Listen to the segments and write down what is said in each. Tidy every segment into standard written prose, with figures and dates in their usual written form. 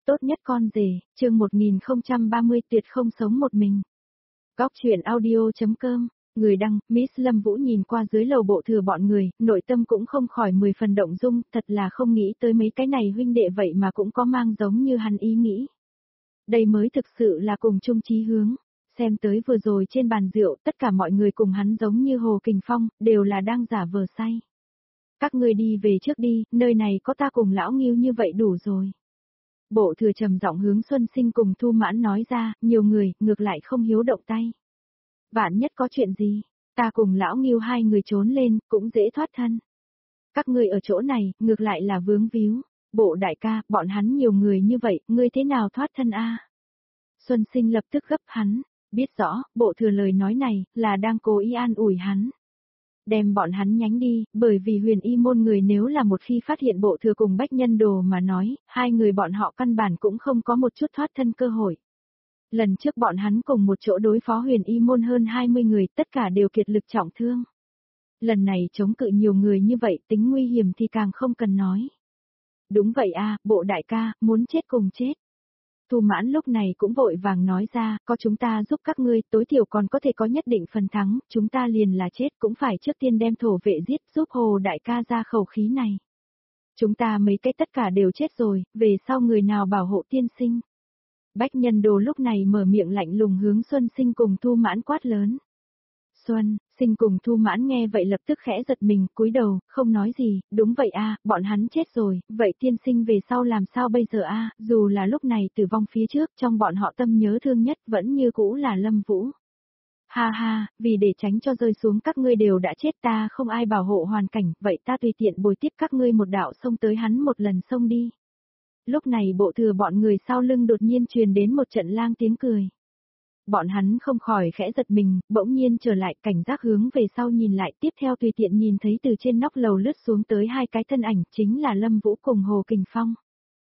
Tốt nhất con rể, chương 1030 tuyệt không sống một mình. Góc truyện audio.com, người đăng, Miss Lâm Vũ nhìn qua dưới lầu bộ thừa bọn người, nội tâm cũng không khỏi 10 phần động dung, thật là không nghĩ tới mấy cái này huynh đệ vậy mà cũng có mang giống như hắn ý nghĩ. Đây mới thực sự là cùng chung chí hướng. Xem tới vừa rồi trên bàn rượu, tất cả mọi người cùng hắn giống như Hồ Kình Phong, đều là đang giả vờ say. Các ngươi đi về trước đi, nơi này có ta cùng lão Nghiêu như vậy đủ rồi. Bộ thừa trầm giọng hướng Xuân Sinh cùng Thu Mãn nói ra, nhiều người, ngược lại không hiếu động tay. Vạn nhất có chuyện gì, ta cùng lão Nghiêu hai người trốn lên, cũng dễ thoát thân. Các ngươi ở chỗ này, ngược lại là vướng víu. Bộ đại ca, bọn hắn nhiều người như vậy, ngươi thế nào thoát thân a? Xuân Sinh lập tức gấp hắn, biết rõ, bộ thừa lời nói này, là đang cố ý an ủi hắn. Đem bọn hắn nhánh đi, bởi vì Huyền Y môn người nếu là một khi phát hiện bộ thừa cùng Bách Nhân Đồ mà nói, hai người bọn họ căn bản cũng không có một chút thoát thân cơ hội. Lần trước bọn hắn cùng một chỗ đối phó Huyền Y môn hơn 20 người, tất cả đều kiệt lực trọng thương. Lần này chống cự nhiều người như vậy, tính nguy hiểm thì càng không cần nói. Đúng vậy a, bộ đại ca, muốn chết cùng chết. Thu Mãn lúc này cũng vội vàng nói ra, có chúng ta giúp các ngươi, tối thiểu còn có thể có nhất định phần thắng, chúng ta liền là chết cũng phải trước tiên đem thổ vệ giết giúp Hồ đại ca ra khẩu khí này. Chúng ta mấy cái tất cả đều chết rồi, về sau người nào bảo hộ tiên sinh. Bách Nhân Đồ lúc này mở miệng lạnh lùng hướng Xuân Sinh cùng Thu Mãn quát lớn. Xuân Sinh cùng Thu Mãn nghe vậy lập tức khẽ giật mình, cúi đầu, không nói gì, đúng vậy a, bọn hắn chết rồi, vậy tiên sinh về sau làm sao bây giờ a? Dù là lúc này tử vong phía trước, trong bọn họ tâm nhớ thương nhất vẫn như cũ là Lâm Vũ. Ha ha, vì để tránh cho rơi xuống các ngươi đều đã chết ta không ai bảo hộ hoàn cảnh, vậy ta tùy tiện bồi tiếp các ngươi một đạo xông tới hắn một lần xông đi. Lúc này bộ thừa bọn người sau lưng đột nhiên truyền đến một trận lang tiếng cười. Bọn hắn không khỏi khẽ giật mình, bỗng nhiên trở lại cảnh giác hướng về sau nhìn lại, tiếp theo tùy tiện nhìn thấy từ trên nóc lầu lướt xuống tới hai cái thân ảnh, chính là Lâm Vũ cùng Hồ Kình Phong.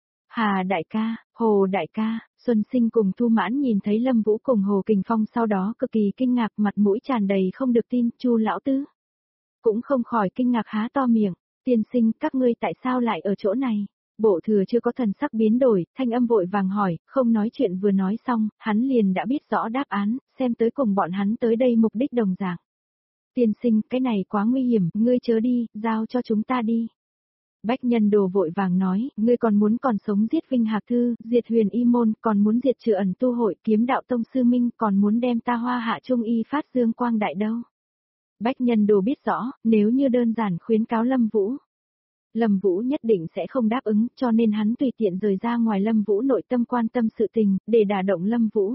Hà đại ca, Hồ đại ca, Xuân Sinh cùng Thu Mãn nhìn thấy Lâm Vũ cùng Hồ Kình Phong sau đó cực kỳ kinh ngạc, mặt mũi tràn đầy không được tin, Chu lão tứ cũng không khỏi kinh ngạc há to miệng, tiên sinh, các ngươi tại sao lại ở chỗ này? Bộ thừa chưa có thần sắc biến đổi, thanh âm vội vàng hỏi, không nói chuyện vừa nói xong, hắn liền đã biết rõ đáp án, xem tới cùng bọn hắn tới đây mục đích đồng dạng. Tiên sinh, cái này quá nguy hiểm, ngươi chớ đi, giao cho chúng ta đi. Bách Nhân Đồ vội vàng nói, ngươi còn muốn còn sống giết Vinh Hạc Thư, diệt Huyền Y môn, còn muốn diệt Trừ Ẩn Tu hội, Kiếm Đạo Tông Sư Minh, còn muốn đem ta Hoa Hạ Trung Y phát dương quang đại đâu. Bách Nhân Đồ biết rõ, nếu như đơn giản khuyến cáo Lâm Vũ, Lâm Vũ nhất định sẽ không đáp ứng, cho nên hắn tùy tiện rời ra ngoài Lâm Vũ nội tâm quan tâm sự tình, để đả động Lâm Vũ.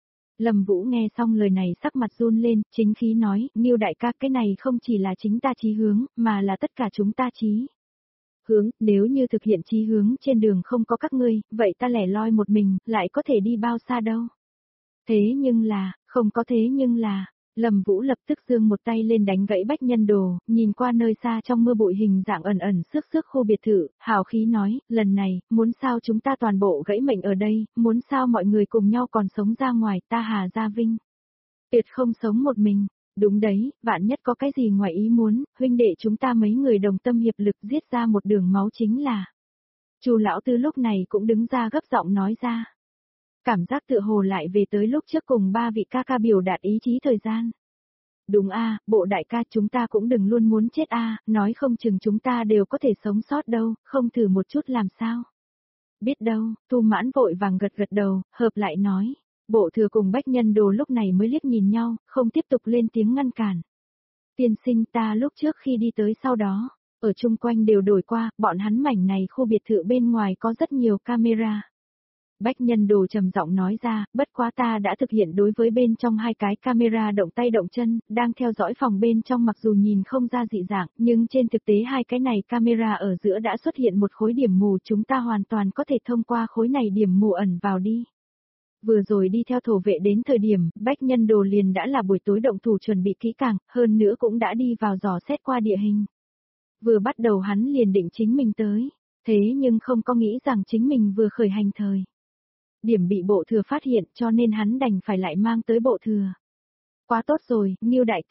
Lâm Vũ nghe xong lời này sắc mặt run lên, chính khí nói, Nghiêu đại ca, cái này không chỉ là chính ta chí hướng, mà là tất cả chúng ta chí hướng, nếu như thực hiện chí hướng trên đường không có các ngươi, vậy ta lẻ loi một mình, lại có thể đi bao xa đâu. Thế nhưng là, không có thế nhưng là, Lâm Vũ lập tức giương một tay lên đánh gãy Bách Nhân Đồ, nhìn qua nơi xa trong mưa bụi hình dạng ẩn ẩn xước xước khu biệt thự, hào khí nói, lần này, muốn sao chúng ta toàn bộ gãy mệnh ở đây, muốn sao mọi người cùng nhau còn sống ra ngoài, ta Hà Gia Vinh. Tuyệt không sống một mình, đúng đấy, vạn nhất có cái gì ngoài ý muốn, huynh đệ chúng ta mấy người đồng tâm hiệp lực giết ra một đường máu chính là. Chu lão tư lúc này cũng đứng ra gấp giọng nói ra. Cảm giác tựa hồ lại về tới lúc trước cùng ba vị ca ca biểu đạt ý chí thời gian. Đúng a, bộ đại ca chúng ta cũng đừng luôn muốn chết a, nói không chừng chúng ta đều có thể sống sót đâu, không thử một chút làm sao. Biết đâu, Thu Mãn vội vàng gật gật đầu, hợp lại nói. Bộ thừa cùng Bách Nhân Đồ lúc này mới liếc nhìn nhau, không tiếp tục lên tiếng ngăn cản. Tiên sinh, ta lúc trước khi đi tới sau đó, ở chung quanh đều đổi qua, bọn hắn mảnh này khu biệt thự bên ngoài có rất nhiều camera. Bách Nhân Đồ trầm giọng nói ra, bất quá ta đã thực hiện đối với bên trong hai cái camera động tay động chân, đang theo dõi phòng bên trong, mặc dù nhìn không ra dị dạng, nhưng trên thực tế hai cái này camera ở giữa đã xuất hiện một khối điểm mù, chúng ta hoàn toàn có thể thông qua khối này điểm mù ẩn vào đi. Vừa rồi đi theo thổ vệ đến thời điểm, Bách Nhân Đồ liền đã là buổi tối động thủ chuẩn bị kỹ càng, hơn nữa cũng đã đi vào dò xét qua địa hình. Vừa bắt đầu hắn liền định chính mình tới, thế nhưng không có nghĩ rằng chính mình vừa khởi hành thời điểm bị bộ thừa phát hiện, cho nên hắn đành phải lại mang tới bộ thừa. Quá tốt rồi, Nghiêu đại ca.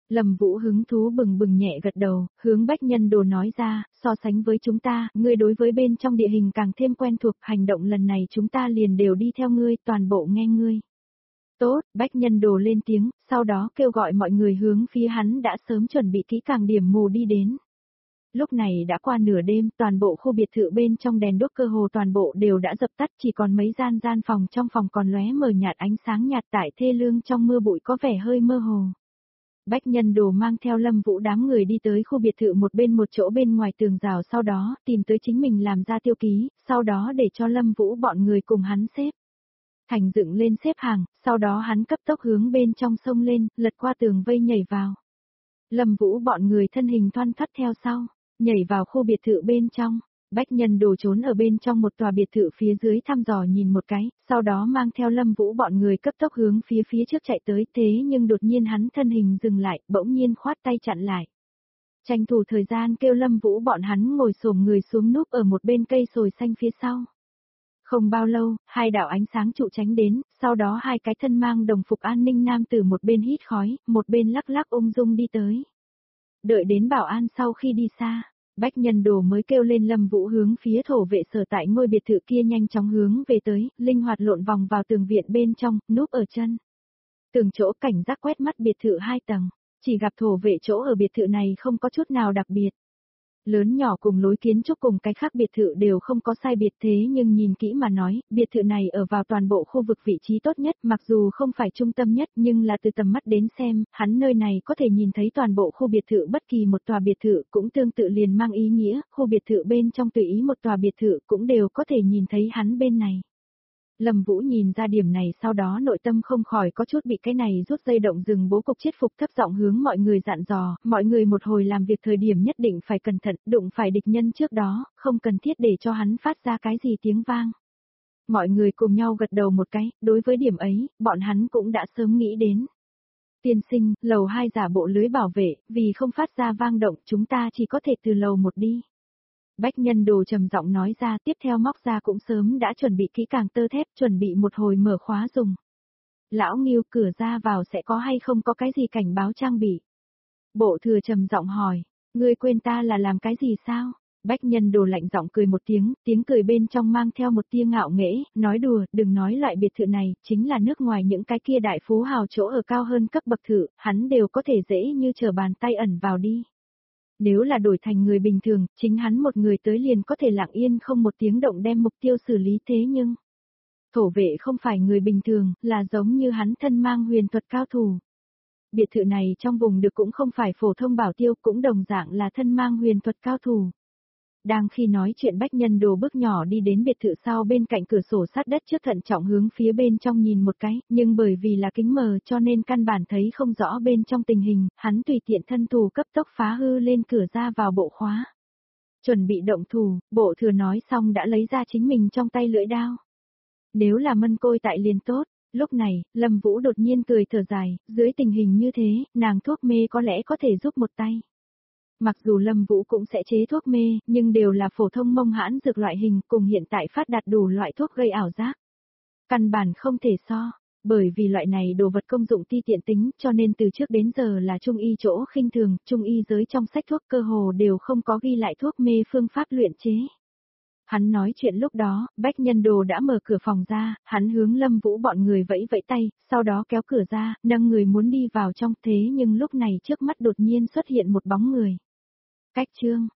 Lâm Vũ hứng thú bừng bừng nhẹ gật đầu, hướng Bách Nhân Đồ nói ra, so sánh với chúng ta, ngươi đối với bên trong địa hình càng thêm quen thuộc, hành động lần này chúng ta liền đều đi theo ngươi, toàn bộ nghe ngươi. Tốt, Bách Nhân Đồ lên tiếng, sau đó kêu gọi mọi người hướng phía hắn đã sớm chuẩn bị kỹ càng điểm mù đi đến. Lúc này đã qua nửa đêm, toàn bộ khu biệt thự bên trong đèn đuốc cơ hồ toàn bộ đều đã dập tắt, chỉ còn mấy gian phòng trong phòng còn lóe mờ nhạt ánh sáng nhạt tại thê lương trong mưa bụi có vẻ hơi mơ hồ. Bách Nhân Đồ mang theo Lâm Vũ đám người đi tới khu biệt thự một chỗ bên ngoài tường rào, sau đó tìm tới chính mình làm ra tiêu ký, sau đó để cho Lâm Vũ bọn người cùng hắn xếp thành dựng lên xếp hàng, sau đó hắn cấp tốc hướng bên trong sông lên, lật qua tường vây nhảy vào. Lâm Vũ bọn người thân hình thoăn thoắt theo sau, nhảy vào khu biệt thự bên trong. Bách Nhân Đồ trốn ở bên trong một tòa biệt thự phía dưới thăm dò nhìn một cái, sau đó mang theo Lâm Vũ bọn người cấp tốc hướng phía trước chạy tới, thế nhưng đột nhiên hắn thân hình dừng lại, bỗng nhiên khoát tay chặn lại. Tranh thủ thời gian kêu Lâm Vũ bọn hắn ngồi xổm người xuống núp ở một bên cây sồi xanh phía sau. Không bao lâu, hai đạo ánh sáng trụ tránh đến, sau đó hai cái thân mang đồng phục an ninh nam từ một bên hít khói, một bên lắc lắc ung dung đi tới. Đợi đến bảo an sau khi đi xa, Bách Nhân Đồ mới kêu lên Lâm Vũ hướng phía thổ vệ sở tại ngôi biệt thự kia nhanh chóng hướng về tới, linh hoạt lộn vòng vào tường viện bên trong, núp ở chân tường chỗ, cảnh giác quét mắt biệt thự 2 tầng, chỉ gặp thổ vệ chỗ ở biệt thự này không có chút nào đặc biệt. Lớn nhỏ cùng lối kiến trúc cùng cái khác biệt thự đều không có sai biệt, thế nhưng nhìn kỹ mà nói, biệt thự này ở vào toàn bộ khu vực vị trí tốt nhất, mặc dù không phải trung tâm nhất nhưng là từ tầm mắt đến xem, hắn nơi này có thể nhìn thấy toàn bộ khu biệt thự, bất kỳ một tòa biệt thự cũng tương tự liền mang ý nghĩa, khu biệt thự bên trong tùy ý một tòa biệt thự cũng đều có thể nhìn thấy hắn bên này. Lâm Vũ nhìn ra điểm này, sau đó nội tâm không khỏi có chút bị cái này rút dây động rừng bố cục chết phục, thấp giọng hướng mọi người dặn dò, mọi người một hồi làm việc thời điểm nhất định phải cẩn thận, đụng phải địch nhân trước đó, không cần thiết để cho hắn phát ra cái gì tiếng vang. Mọi người cùng nhau gật đầu một cái, đối với điểm ấy, bọn hắn cũng đã sớm nghĩ đến. Tiên sinh, lầu 2 giả bộ lưới bảo vệ, vì không phát ra vang động, chúng ta chỉ có thể từ lầu 1 đi. Bách Nhân Đồ trầm giọng nói ra, tiếp theo móc ra cũng sớm đã chuẩn bị kỹ càng tơ thép, chuẩn bị một hồi mở khóa dùng. Lão Ngưu, cửa ra vào sẽ có hay không có cái gì cảnh báo trang bị? Bộ thừa trầm giọng hỏi, ngươi quên ta là làm cái gì sao? Bách Nhân Đồ lạnh giọng cười một tiếng, tiếng cười bên trong mang theo một tia ngạo nghễ, nói đùa, đừng nói loại biệt thự này, chính là nước ngoài những cái kia đại phú hào chỗ ở cao hơn cấp bậc thự, hắn đều có thể dễ như trở bàn tay ẩn vào đi. Nếu là đổi thành người bình thường, chính hắn một người tới liền có thể lặng yên không một tiếng động đem mục tiêu xử lý, thế nhưng thổ vệ không phải người bình thường, là giống như hắn thân mang huyền thuật cao thủ. Biệt thự này trong vùng được cũng không phải phổ thông bảo tiêu, cũng đồng dạng là thân mang huyền thuật cao thủ. Đang khi nói chuyện, Bách Nhân Đồ bước nhỏ đi đến biệt thự sau bên cạnh cửa sổ sát đất trước, thận trọng hướng phía bên trong nhìn một cái, nhưng bởi vì là kính mờ cho nên căn bản thấy không rõ bên trong tình hình, hắn tùy tiện thân thủ cấp tốc phá hư lên cửa ra vào bộ khóa. Chuẩn bị động thủ, bộ thừa nói xong đã lấy ra chính mình trong tay lưỡi đao. Nếu là mân côi tại liền tốt. Lúc này, Lâm Vũ đột nhiên cười thở dài, dưới tình hình như thế, nàng thuốc mê có lẽ có thể giúp một tay. Mặc dù Lâm Vũ cũng sẽ chế thuốc mê, nhưng đều là phổ thông mông hãn dược loại hình, cùng hiện tại phát đạt đủ loại thuốc gây ảo giác. Căn bản không thể so, bởi vì loại này đồ vật công dụng ti tiện tính, cho nên từ trước đến giờ là trung y chỗ khinh thường, trung y giới trong sách thuốc cơ hồ đều không có ghi lại thuốc mê phương pháp luyện chế. Hắn nói chuyện lúc đó, Bách Nhân Đồ đã mở cửa phòng ra, hắn hướng Lâm Vũ bọn người vẫy vẫy tay, sau đó kéo cửa ra, nâng người muốn đi vào trong, thế nhưng lúc này trước mắt đột nhiên xuất hiện một bóng người. Cách chương